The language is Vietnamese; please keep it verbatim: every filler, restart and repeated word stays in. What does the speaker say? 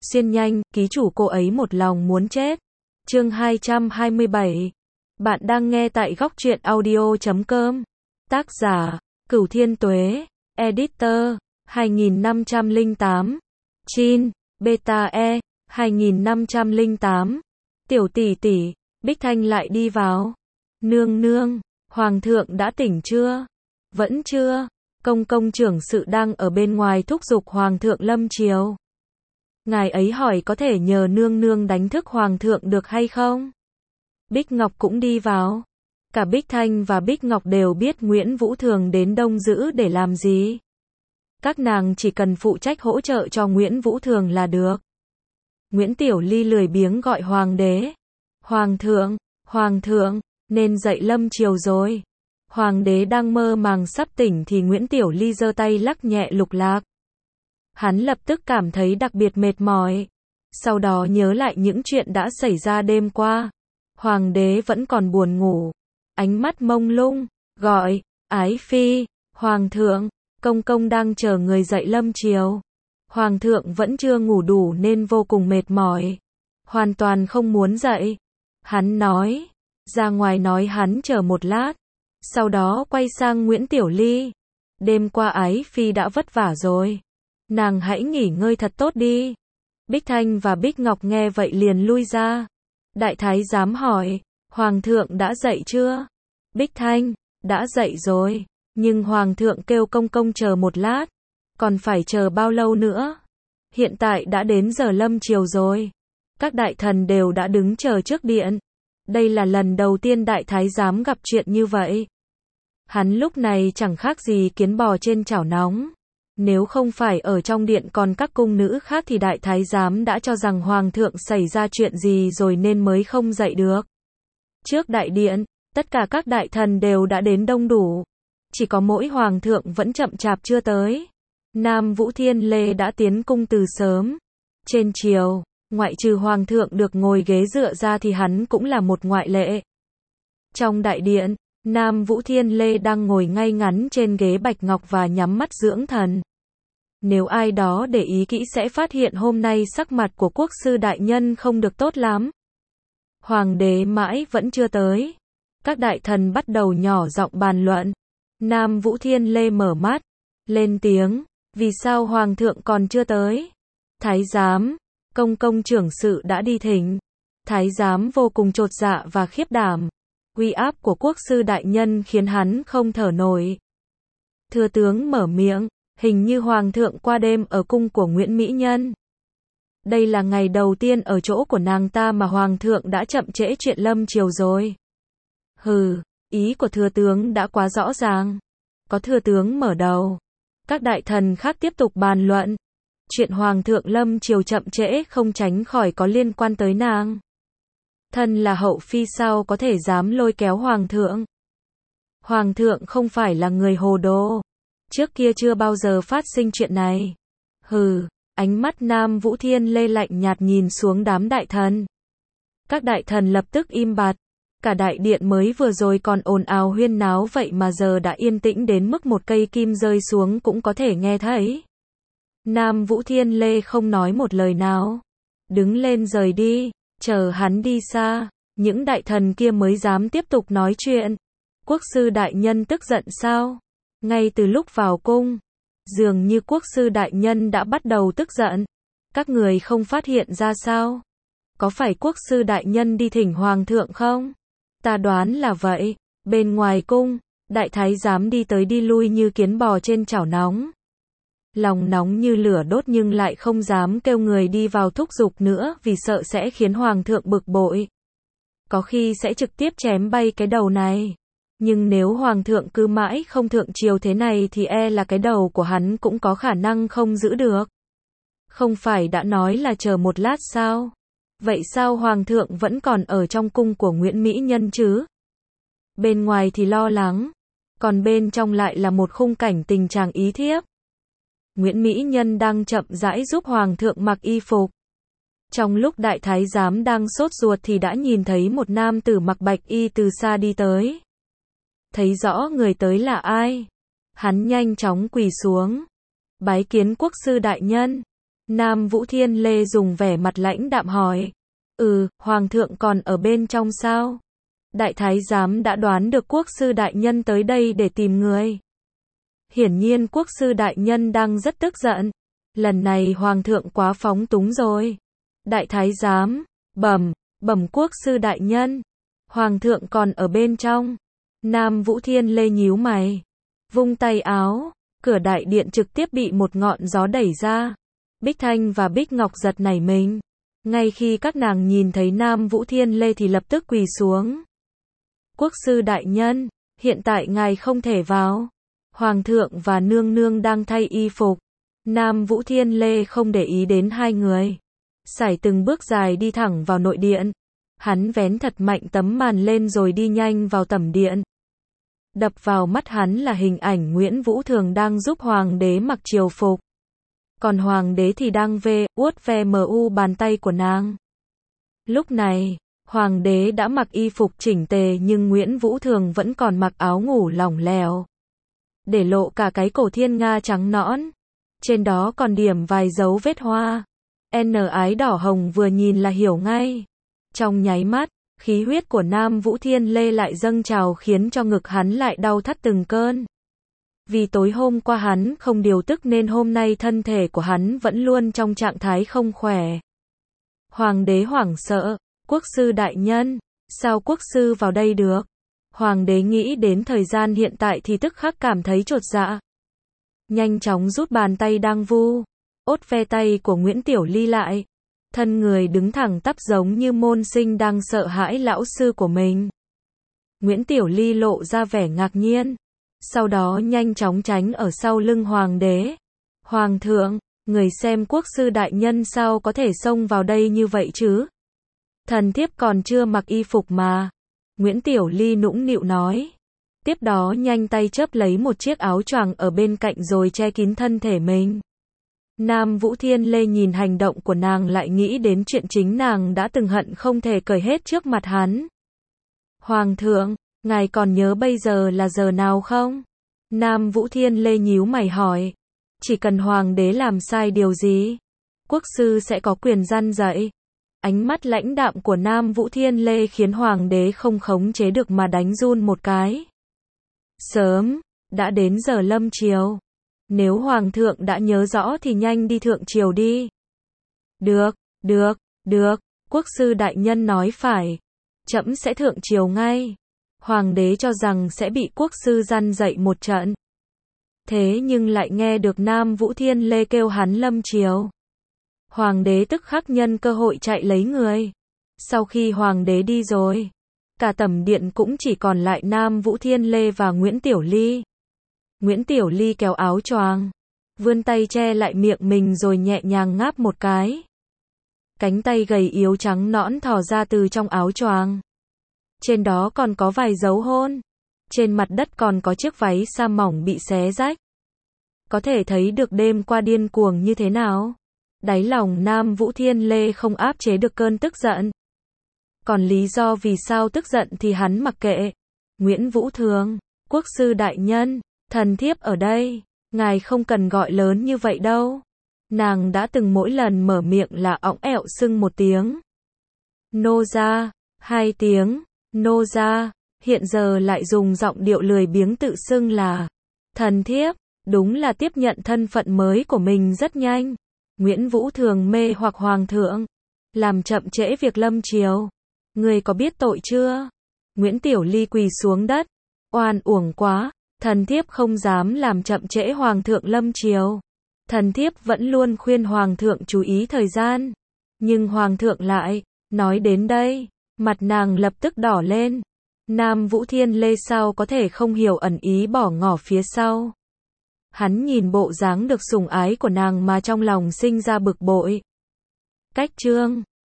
Xuyên nhanh, ký chủ cô ấy một lòng muốn chết. Chương hai trăm hai mươi bảy. Bạn đang nghe tại góc truyện audio chấm com. Tác giả, Cửu Thiên Tuế. Editor, hai nghìn năm trăm lẻ tám. Chin, Beta E, hai nghìn năm trăm lẻ tám. Tiểu tỷ tỷ, Bích Thanh lại đi vào. Nương nương, Hoàng thượng đã tỉnh chưa? Vẫn chưa. Công công trưởng sự đang ở bên ngoài thúc giục Hoàng thượng lâm triều. Ngài ấy hỏi có thể nhờ nương nương đánh thức Hoàng thượng được hay không? Bích Ngọc cũng đi vào. Cả Bích Thanh và Bích Ngọc đều biết Nguyễn Vũ Thường đến Đông Dữ để làm gì. Các nàng chỉ cần phụ trách hỗ trợ cho Nguyễn Vũ Thường là được. Nguyễn Tiểu Ly lười biếng gọi Hoàng đế. Hoàng thượng, Hoàng thượng, nên dậy lâm triều rồi. Hoàng đế đang mơ màng sắp tỉnh thì Nguyễn Tiểu Ly giơ tay lắc nhẹ lục lạc. Hắn lập tức cảm thấy đặc biệt mệt mỏi. Sau đó nhớ lại những chuyện đã xảy ra đêm qua. Hoàng đế vẫn còn buồn ngủ. Ánh mắt mông lung, gọi, Ái Phi, Hoàng thượng, công công đang chờ người dậy lâm triều. Hoàng thượng vẫn chưa ngủ đủ nên vô cùng mệt mỏi. Hoàn toàn không muốn dậy. Hắn nói, ra ngoài nói hắn chờ một lát. Sau đó quay sang Nguyễn Tiểu Ly. Đêm qua Ái Phi đã vất vả rồi. Nàng hãy nghỉ ngơi thật tốt đi. Bích Thanh và Bích Ngọc nghe vậy liền lui ra. Đại thái giám hỏi, Hoàng thượng đã dậy chưa? Bích Thanh, đã dậy rồi. Nhưng Hoàng thượng kêu công công chờ một lát. Còn phải chờ bao lâu nữa? Hiện tại đã đến giờ lâm triều rồi. Các đại thần đều đã đứng chờ trước điện. Đây là lần đầu tiên đại thái giám gặp chuyện như vậy. Hắn lúc này chẳng khác gì kiến bò trên chảo nóng. Nếu không phải ở trong điện còn các cung nữ khác thì đại thái giám đã cho rằng Hoàng thượng xảy ra chuyện gì rồi nên mới không dậy được. Trước đại điện, tất cả các đại thần đều đã đến đông đủ. Chỉ có mỗi Hoàng thượng vẫn chậm chạp chưa tới. Nam Vũ Thiên Lê đã tiến cung từ sớm. Trên triều, ngoại trừ Hoàng thượng được ngồi ghế dựa ra thì hắn cũng là một ngoại lệ. Trong đại điện, Nam Vũ Thiên Lê đang ngồi ngay ngắn trên ghế bạch ngọc và nhắm mắt dưỡng thần. Nếu ai đó để ý kỹ sẽ phát hiện hôm nay sắc mặt của quốc sư đại nhân không được tốt lắm. Hoàng đế mãi vẫn chưa tới. Các đại thần bắt đầu nhỏ giọng bàn luận. Nam Vũ Thiên Lê mở mắt, lên tiếng, vì sao Hoàng thượng còn chưa tới? Thái giám, công công trưởng sự đã đi thỉnh. Thái giám vô cùng chột dạ và khiếp đảm. Uy áp của quốc sư đại nhân khiến hắn không thở nổi. Thừa tướng mở miệng, hình như Hoàng thượng qua đêm ở cung của Nguyễn Mỹ Nhân. Đây là ngày đầu tiên ở chỗ của nàng ta mà Hoàng thượng đã chậm trễ chuyện lâm triều rồi. Hừ, ý của thừa tướng đã quá rõ ràng. Có thừa tướng mở đầu. Các đại thần khác tiếp tục bàn luận. Chuyện Hoàng thượng lâm triều chậm trễ không tránh khỏi có liên quan tới nàng. Thân là hậu phi sao có thể dám lôi kéo Hoàng thượng. Hoàng thượng không phải là người hồ đồ. Trước kia chưa bao giờ phát sinh chuyện này. Hừ, ánh mắt Nam Vũ Thiên Lê lạnh nhạt nhìn xuống đám đại thần. Các đại thần lập tức im bặt. Cả đại điện mới vừa rồi còn ồn ào huyên náo vậy mà giờ đã yên tĩnh đến mức một cây kim rơi xuống cũng có thể nghe thấy. Nam Vũ Thiên Lê không nói một lời nào. Đứng lên rời đi, chờ hắn đi xa. Những đại thần kia mới dám tiếp tục nói chuyện. Quốc sư đại nhân tức giận sao? Ngay từ lúc vào cung, dường như quốc sư đại nhân đã bắt đầu tức giận. Các người không phát hiện ra sao? Có phải quốc sư đại nhân đi thỉnh Hoàng thượng không? Ta đoán là vậy. Bên ngoài cung, đại thái giám đi tới đi lui như kiến bò trên chảo nóng. Lòng nóng như lửa đốt nhưng lại không dám kêu người đi vào thúc giục nữa vì sợ sẽ khiến Hoàng thượng bực bội. Có khi sẽ trực tiếp chém bay cái đầu này. Nhưng nếu Hoàng thượng cứ mãi không thượng triều thế này thì e là cái đầu của hắn cũng có khả năng không giữ được. Không phải đã nói là chờ một lát sao? Vậy sao Hoàng thượng vẫn còn ở trong cung của Nguyễn Mỹ Nhân chứ? Bên ngoài thì lo lắng, còn bên trong lại là một khung cảnh tình trạng ý thiếp. Nguyễn Mỹ Nhân đang chậm rãi giúp Hoàng thượng mặc y phục. Trong lúc đại thái giám đang sốt ruột thì đã nhìn thấy một nam tử mặc bạch y từ xa đi tới. Thấy rõ người tới là ai, hắn nhanh chóng quỳ xuống. Bái kiến quốc sư đại nhân. Nam Vũ Thiên Lê dùng vẻ mặt lãnh đạm hỏi. Ừ, Hoàng thượng còn ở bên trong sao? Đại thái giám đã đoán được quốc sư đại nhân tới đây để tìm người. Hiển nhiên quốc sư đại nhân đang rất tức giận. Lần này Hoàng thượng quá phóng túng rồi. Đại thái giám, bẩm, bẩm quốc sư đại nhân. Hoàng thượng còn ở bên trong. Nam Vũ Thiên Lê nhíu mày. Vung tay áo, cửa đại điện trực tiếp bị một ngọn gió đẩy ra. Bích Thanh và Bích Ngọc giật nảy mình. Ngay khi các nàng nhìn thấy Nam Vũ Thiên Lê thì lập tức quỳ xuống. Quốc sư đại nhân, hiện tại ngài không thể vào. Hoàng thượng và nương nương đang thay y phục. Nam Vũ Thiên Lê không để ý đến hai người. Sải từng bước dài đi thẳng vào nội điện. Hắn vén thật mạnh tấm màn lên rồi đi nhanh vào tẩm điện. Đập vào mắt hắn là hình ảnh Nguyễn Vũ Thường đang giúp hoàng đế mặc triều phục. Còn hoàng đế thì đang vê, uốt ve mu bàn tay của nàng. Lúc này, hoàng đế đã mặc y phục chỉnh tề nhưng Nguyễn Vũ Thường vẫn còn mặc áo ngủ lỏng lẻo. Để lộ cả cái cổ thiên nga trắng nõn. Trên đó còn điểm vài dấu vết hoa. N ái đỏ hồng vừa nhìn là hiểu ngay. Trong nháy mắt, khí huyết của Nam Vũ Thiên Lê lại dâng trào khiến cho ngực hắn lại đau thắt từng cơn. Vì tối hôm qua hắn không điều tức nên hôm nay thân thể của hắn vẫn luôn trong trạng thái không khỏe. Hoàng đế hoảng sợ, quốc sư đại nhân, sao quốc sư vào đây được? Hoàng đế nghĩ đến thời gian hiện tại thì tức khắc cảm thấy chột dạ. Nhanh chóng rút bàn tay đang vu, ốt ve tay của Nguyễn Tiểu Ly lại. Thân người đứng thẳng tắp giống như môn sinh đang sợ hãi lão sư của mình. Nguyễn Tiểu Ly lộ ra vẻ ngạc nhiên. Sau đó nhanh chóng tránh ở sau lưng hoàng đế. Hoàng thượng, người xem quốc sư đại nhân sao có thể xông vào đây như vậy chứ? Thần thiếp còn chưa mặc y phục mà. Nguyễn Tiểu Ly nũng nịu nói. Tiếp đó nhanh tay chớp lấy một chiếc áo choàng ở bên cạnh rồi che kín thân thể mình. Nam Vũ Thiên Lê nhìn hành động của nàng lại nghĩ đến chuyện chính nàng đã từng hận không thể cởi hết trước mặt hắn. Hoàng thượng, ngài còn nhớ bây giờ là giờ nào không? Nam Vũ Thiên Lê nhíu mày hỏi. Chỉ cần hoàng đế làm sai điều gì, quốc sư sẽ có quyền răn dạy. Ánh mắt lãnh đạm của Nam Vũ Thiên Lê khiến hoàng đế không khống chế được mà đánh run một cái. Sớm, đã đến giờ lâm triều. Nếu hoàng thượng đã nhớ rõ thì nhanh đi thượng triều đi. Được, được, được, quốc sư đại nhân nói phải. Trẫm sẽ thượng triều ngay. Hoàng đế cho rằng sẽ bị quốc sư răn dạy một trận. Thế nhưng lại nghe được Nam Vũ Thiên Lê kêu hắn lâm triều. Hoàng đế tức khắc nhân cơ hội chạy lấy người. Sau khi hoàng đế đi rồi, cả tẩm điện cũng chỉ còn lại Nam Vũ Thiên Lê và Nguyễn Tiểu Ly. Nguyễn Tiểu Ly kéo áo choàng, vươn tay che lại miệng mình rồi nhẹ nhàng ngáp một cái. Cánh tay gầy yếu trắng nõn thò ra từ trong áo choàng. Trên đó còn có vài dấu hôn. Trên mặt đất còn có chiếc váy sa mỏng bị xé rách. Có thể thấy được đêm qua điên cuồng như thế nào. Đáy lòng Nam Vũ Thiên Lê không áp chế được cơn tức giận. Còn lý do vì sao tức giận thì hắn mặc kệ. Nguyễn Vũ Thường, quốc sư đại nhân, thần thiếp ở đây, ngài không cần gọi lớn như vậy đâu. Nàng đã từng mỗi lần mở miệng là õng ẹo sưng một tiếng. Nô ra, hai tiếng, nô ra, hiện giờ lại dùng giọng điệu lười biếng tự xưng là thần thiếp, đúng là tiếp nhận thân phận mới của mình rất nhanh. Nguyễn Vũ Thường mê hoặc hoàng thượng, làm chậm trễ việc lâm triều. Người có biết tội chưa? Nguyễn Tiểu Ly quỳ xuống đất, oan uổng quá, thần thiếp không dám làm chậm trễ hoàng thượng lâm triều. Thần thiếp vẫn luôn khuyên hoàng thượng chú ý thời gian. Nhưng hoàng thượng lại, nói đến đây, mặt nàng lập tức đỏ lên. Nam Vũ Thiên Lê sao có thể không hiểu ẩn ý bỏ ngỏ phía sau. Hắn nhìn bộ dáng được sủng ái của nàng mà trong lòng sinh ra bực bội. Cách chương